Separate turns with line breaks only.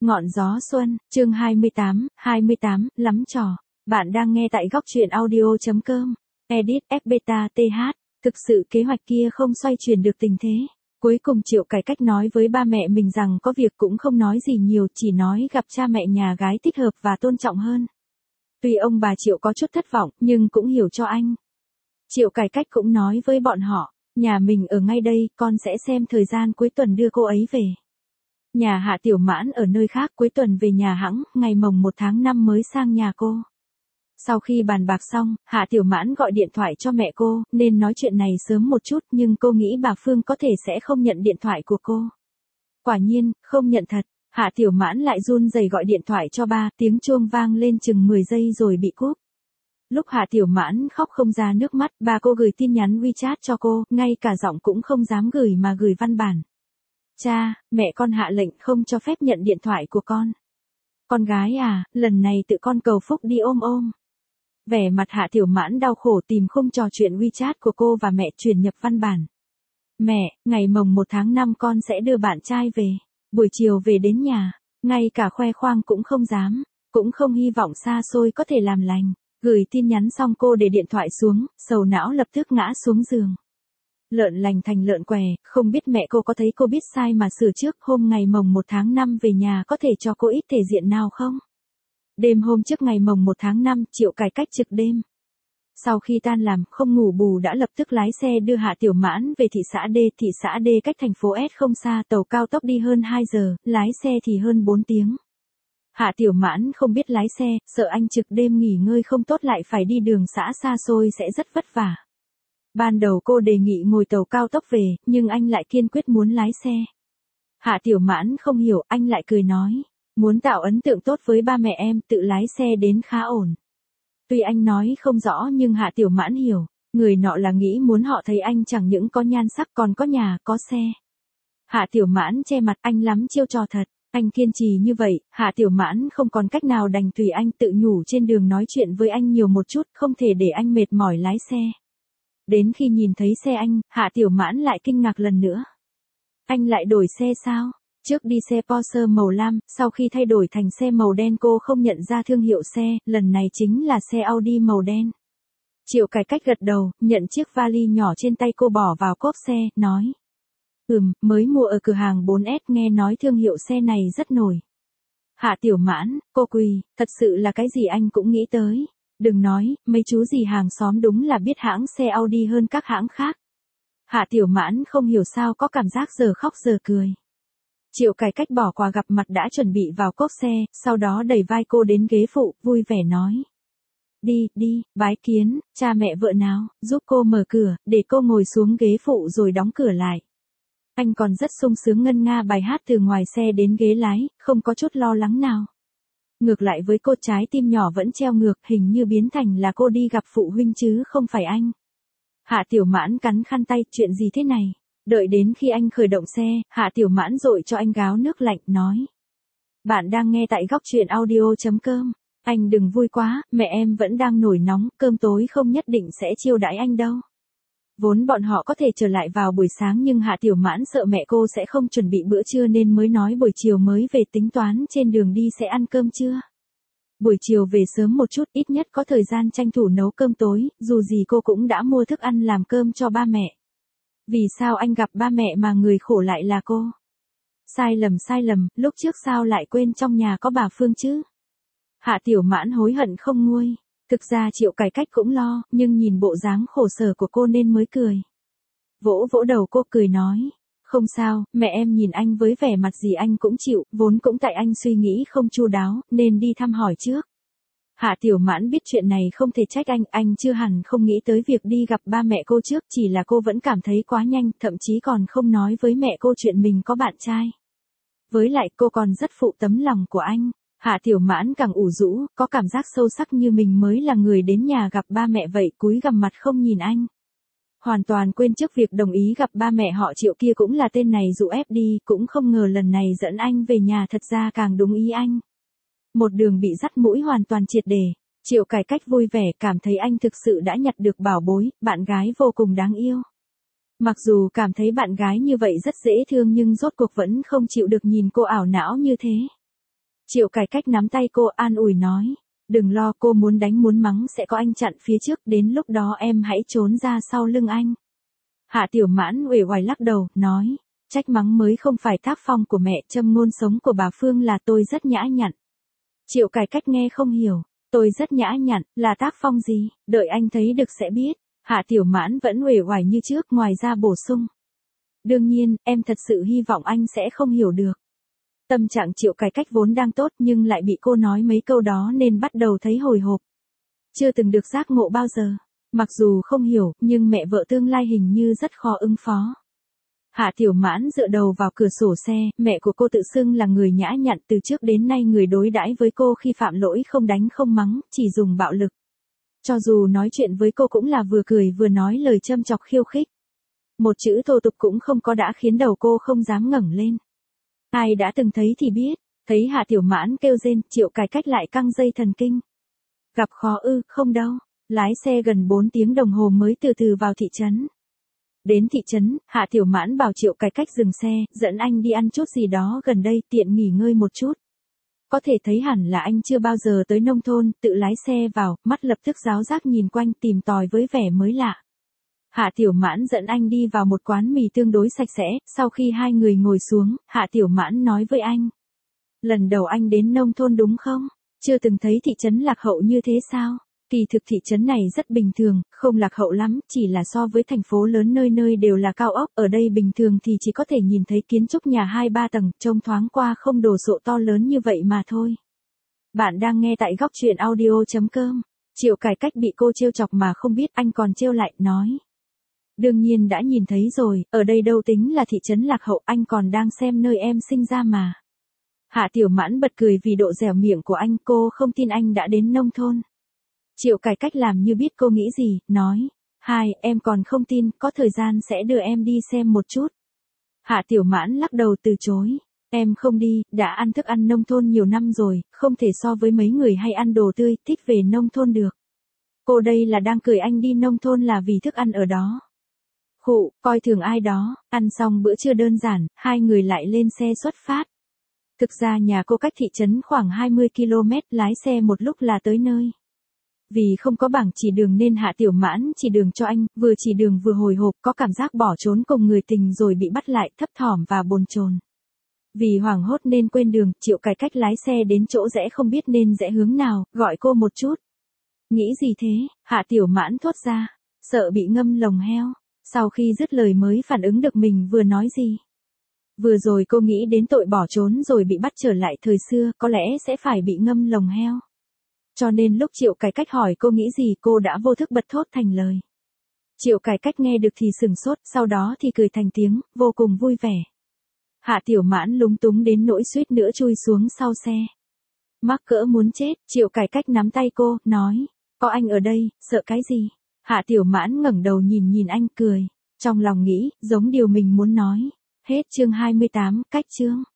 Ngọn gió xuân, chương 28, lắm trò. Bạn đang nghe tại góc truyện audio.com. Edit F-Beta TH. Thực sự kế hoạch kia không xoay chuyển được tình thế. Cuối cùng Triệu Cải Cách nói với ba mẹ mình rằng có việc cũng không nói gì nhiều, chỉ nói gặp cha mẹ nhà gái thích hợp và tôn trọng hơn. Tuy ông bà Triệu có chút thất vọng, nhưng cũng hiểu cho anh. Triệu Cải Cách cũng nói với bọn họ, nhà mình ở ngay đây, con sẽ xem thời gian cuối tuần đưa cô ấy về. Nhà Hạ Tiểu Mãn ở nơi khác, cuối tuần về nhà hẵng, ngày mồng 1 tháng 5 mới sang nhà cô. Sau khi bàn bạc xong, Hạ Tiểu Mãn gọi điện thoại cho mẹ cô, nên nói chuyện này sớm một chút, nhưng cô nghĩ bà Phương có thể sẽ không nhận điện thoại của cô. Quả nhiên, không nhận thật, Hạ Tiểu Mãn lại run rẩy gọi điện thoại cho ba, tiếng chuông vang lên chừng 10 giây rồi bị cúp. Lúc Hạ Tiểu Mãn khóc không ra nước mắt, ba cô gửi tin nhắn WeChat cho cô, ngay cả giọng cũng không dám gửi mà gửi văn bản. Cha, mẹ con hạ lệnh không cho phép nhận điện thoại của con. Con gái à, lần này tự con cầu phúc đi ôm ôm. Vẻ mặt Hạ Tiểu Mãn đau khổ tìm khung trò chuyện WeChat của cô và mẹ truyền nhập văn bản. Mẹ, ngày mồng 1 tháng 5 con sẽ đưa bạn trai về. Buổi chiều về đến nhà, ngay cả khoe khoang cũng không dám, cũng không hy vọng xa xôi có thể làm lành. Gửi tin nhắn xong cô để điện thoại xuống, sầu não lập tức ngã xuống giường. Lợn lành thành lợn què, không biết mẹ cô có thấy cô biết sai mà sửa trước, hôm ngày mồng 1 tháng 5 về nhà có thể cho cô ít thể diện nào không? Đêm hôm trước ngày mồng 1 tháng 5, Triệu Cải Cách trực đêm. Sau khi tan làm, không ngủ bù đã lập tức lái xe đưa Hạ Tiểu Mãn về thị xã D cách thành phố S không xa, tàu cao tốc đi hơn 2 giờ, lái xe thì hơn 4 tiếng. Hạ Tiểu Mãn không biết lái xe, sợ anh trực đêm nghỉ ngơi không tốt lại phải đi đường xã xa xôi sẽ rất vất vả. Ban đầu cô đề nghị ngồi tàu cao tốc về, nhưng anh lại kiên quyết muốn lái xe. Hạ Tiểu Mãn không hiểu, anh lại cười nói, muốn tạo ấn tượng tốt với ba mẹ em, tự lái xe đến khá ổn. Tuy anh nói không rõ nhưng Hạ Tiểu Mãn hiểu, người nọ là nghĩ muốn họ thấy anh chẳng những có nhan sắc còn có nhà, có xe. Hạ Tiểu Mãn che mặt, anh lắm chiêu trò thật. Anh kiên trì như vậy, Hạ Tiểu Mãn không còn cách nào đành tùy anh, tự nhủ trên đường nói chuyện với anh nhiều một chút, không thể để anh mệt mỏi lái xe. Đến khi nhìn thấy xe anh, Hạ Tiểu Mãn lại kinh ngạc lần nữa. Anh lại đổi xe sao? Trước đi xe Porsche màu lam, sau khi thay đổi thành xe màu đen cô không nhận ra thương hiệu xe, lần này chính là xe Audi màu đen. Triệu Cải Cách gật đầu, nhận chiếc vali nhỏ trên tay cô bỏ vào cốp xe, nói. Mới mua ở cửa hàng 4S, nghe nói thương hiệu xe này rất nổi. Hạ Tiểu Mãn, cô quỳ, thật sự là cái gì anh cũng nghĩ tới. Đừng nói, mấy chú gì hàng xóm đúng là biết hãng xe Audi hơn các hãng khác. Hạ Tiểu Mãn không hiểu sao có cảm giác giờ khóc giờ cười. Triệu Cải Cách bỏ quà gặp mặt đã chuẩn bị vào cốp xe, sau đó đẩy vai cô đến ghế phụ, vui vẻ nói. Đi, bái kiến, cha mẹ vợ nào, giúp cô mở cửa, để cô ngồi xuống ghế phụ rồi đóng cửa lại. Anh còn rất sung sướng ngân nga bài hát từ ngoài xe đến ghế lái, không có chút lo lắng nào. Ngược lại với cô, trái tim nhỏ vẫn treo ngược, hình như biến thành là cô đi gặp phụ huynh chứ không phải anh. Hạ Tiểu Mãn cắn khăn tay, chuyện gì thế này? Đợi đến khi anh khởi động xe, Hạ Tiểu Mãn dội cho anh gáo nước lạnh, nói. Bạn đang nghe tại góc truyện audio.com. Anh đừng vui quá, mẹ em vẫn đang nổi nóng, cơm tối không nhất định sẽ chiêu đãi anh đâu. Vốn bọn họ có thể trở lại vào buổi sáng nhưng Hạ Tiểu Mãn sợ mẹ cô sẽ không chuẩn bị bữa trưa nên mới nói buổi chiều mới về, tính toán trên đường đi sẽ ăn cơm trưa. Buổi chiều về sớm một chút, ít nhất có thời gian tranh thủ nấu cơm tối, dù gì cô cũng đã mua thức ăn làm cơm cho ba mẹ. Vì sao anh gặp ba mẹ mà người khổ lại là cô? Sai lầm, lúc trước sao lại quên trong nhà có bà Phương chứ? Hạ Tiểu Mãn hối hận không nguôi. Thực ra Triệu Cải Cách cũng lo, nhưng nhìn bộ dáng khổ sở của cô nên mới cười. Vỗ đầu cô cười nói, không sao, mẹ em nhìn anh với vẻ mặt gì anh cũng chịu, vốn cũng tại anh suy nghĩ không chu đáo, nên đi thăm hỏi trước. Hạ Tiểu Mãn biết chuyện này không thể trách anh chưa hẳn không nghĩ tới việc đi gặp ba mẹ cô trước, chỉ là cô vẫn cảm thấy quá nhanh, thậm chí còn không nói với mẹ cô chuyện mình có bạn trai. Với lại cô còn rất phụ tấm lòng của anh. Hạ Tiểu Mãn càng ủ rũ, có cảm giác sâu sắc như mình mới là người đến nhà gặp ba mẹ vậy, cúi gằm mặt không nhìn anh. Hoàn toàn quên trước việc đồng ý gặp ba mẹ họ Triệu kia cũng là tên này dụ ép đi, cũng không ngờ lần này dẫn anh về nhà thật ra càng đúng ý anh. Một đường bị dắt mũi hoàn toàn triệt để, Triệu Cải Cách vui vẻ cảm thấy anh thực sự đã nhặt được bảo bối, bạn gái vô cùng đáng yêu. Mặc dù cảm thấy bạn gái như vậy rất dễ thương nhưng rốt cuộc vẫn không chịu được nhìn cô ảo não như thế. Triệu Cải Cách nắm tay cô an ủi nói. Đừng lo, cô muốn đánh muốn mắng sẽ có anh chặn phía trước, đến lúc đó em hãy trốn ra sau lưng anh. Hạ Tiểu Mãn uể oải lắc đầu, nói. Trách mắng mới không phải tác phong của mẹ, châm ngôn sống của bà Phương là tôi rất nhã nhặn. Triệu Cải Cách nghe không hiểu. Tôi rất nhã nhặn, là tác phong gì, đợi anh thấy được sẽ biết. Hạ Tiểu Mãn vẫn uể oải như trước, ngoài ra bổ sung. Đương nhiên, em thật sự hy vọng anh sẽ không hiểu được. Tâm trạng Triệu Cải Cách vốn đang tốt nhưng lại bị cô nói mấy câu đó nên bắt đầu thấy hồi hộp. Chưa từng được giác ngộ bao giờ. Mặc dù không hiểu, nhưng mẹ vợ tương lai hình như rất khó ứng phó. Hạ Tiểu Mãn dựa đầu vào cửa sổ xe, mẹ của cô tự xưng là người nhã nhặn, từ trước đến nay người đối đãi với cô khi phạm lỗi không đánh không mắng, chỉ dùng bạo lực. Cho dù nói chuyện với cô cũng là vừa cười vừa nói lời châm chọc khiêu khích. Một chữ thô tục cũng không có đã khiến đầu cô không dám ngẩng lên. Ai đã từng thấy thì biết, thấy Hạ Tiểu Mãn kêu rên, Triệu Cải Cách lại căng dây thần kinh. Gặp khó ư, không đâu, lái xe gần 4 tiếng đồng hồ mới từ từ vào thị trấn. Đến thị trấn, Hạ Tiểu Mãn bảo Triệu Cải Cách dừng xe, dẫn anh đi ăn chút gì đó gần đây, tiện nghỉ ngơi một chút. Có thể thấy hẳn là anh chưa bao giờ tới nông thôn, tự lái xe vào, mắt lập tức ráo rác nhìn quanh tìm tòi với vẻ mới lạ. Hạ Tiểu Mãn dẫn anh đi vào một quán mì tương đối sạch sẽ, sau khi hai người ngồi xuống, Hạ Tiểu Mãn nói với anh. Lần đầu anh đến nông thôn đúng không? Chưa từng thấy thị trấn lạc hậu như thế sao? Kỳ thực thị trấn này rất bình thường, không lạc hậu lắm, chỉ là so với thành phố lớn nơi nơi đều là cao ốc, ở đây bình thường thì chỉ có thể nhìn thấy kiến trúc nhà 2-3 tầng, trông thoáng qua không đồ sộ to lớn như vậy mà thôi. Bạn đang nghe tại góc truyện audio.com. Triệu Cải Cách bị cô trêu chọc mà không biết, anh còn trêu lại, nói. Đương nhiên đã nhìn thấy rồi, ở đây đâu tính là thị trấn lạc hậu, anh còn đang xem nơi em sinh ra mà. Hạ Tiểu Mãn bật cười vì độ dẻo miệng của anh, cô không tin anh đã đến nông thôn. Triệu Cải Cách làm như biết cô nghĩ gì, nói. Em còn không tin, có thời gian sẽ đưa em đi xem một chút. Hạ Tiểu Mãn lắc đầu từ chối. Em không đi, đã ăn thức ăn nông thôn nhiều năm rồi, không thể so với mấy người hay ăn đồ tươi, thích về nông thôn được. Cô đây là đang cười anh đi nông thôn là vì thức ăn ở đó. Khụ, coi thường ai đó, ăn xong bữa trưa đơn giản, hai người lại lên xe xuất phát. Thực ra nhà cô cách thị trấn khoảng 20 km, lái xe một lúc là tới nơi. Vì không có bảng chỉ đường nên Hạ Tiểu Mãn chỉ đường cho anh, vừa chỉ đường vừa hồi hộp, có cảm giác bỏ trốn cùng người tình rồi bị bắt lại, thấp thỏm và bồn chồn. Vì hoảng hốt nên quên đường, Triệu Cải Cách lái xe đến chỗ rẽ không biết nên rẽ hướng nào, gọi cô một chút. Nghĩ gì thế? Hạ Tiểu Mãn thốt ra, sợ bị ngâm lồng heo. Sau khi dứt lời mới phản ứng được mình vừa nói gì. Vừa rồi cô nghĩ đến tội bỏ trốn rồi bị bắt trở lại thời xưa, có lẽ sẽ phải bị ngâm lồng heo. Cho nên lúc Triệu Cải Cách hỏi cô nghĩ gì cô đã vô thức bật thốt thành lời. Triệu Cải Cách nghe được thì sửng sốt, sau đó thì cười thành tiếng, vô cùng vui vẻ. Hạ Tiểu Mãn lúng túng đến nỗi suýt nữa chui xuống sau xe. Mắc cỡ muốn chết, Triệu Cải Cách nắm tay cô, nói. Có anh ở đây, sợ cái gì? Hạ Tiểu Mãn ngẩng đầu nhìn anh cười. Trong lòng nghĩ, giống điều mình muốn nói. Hết chương 28, cách chương.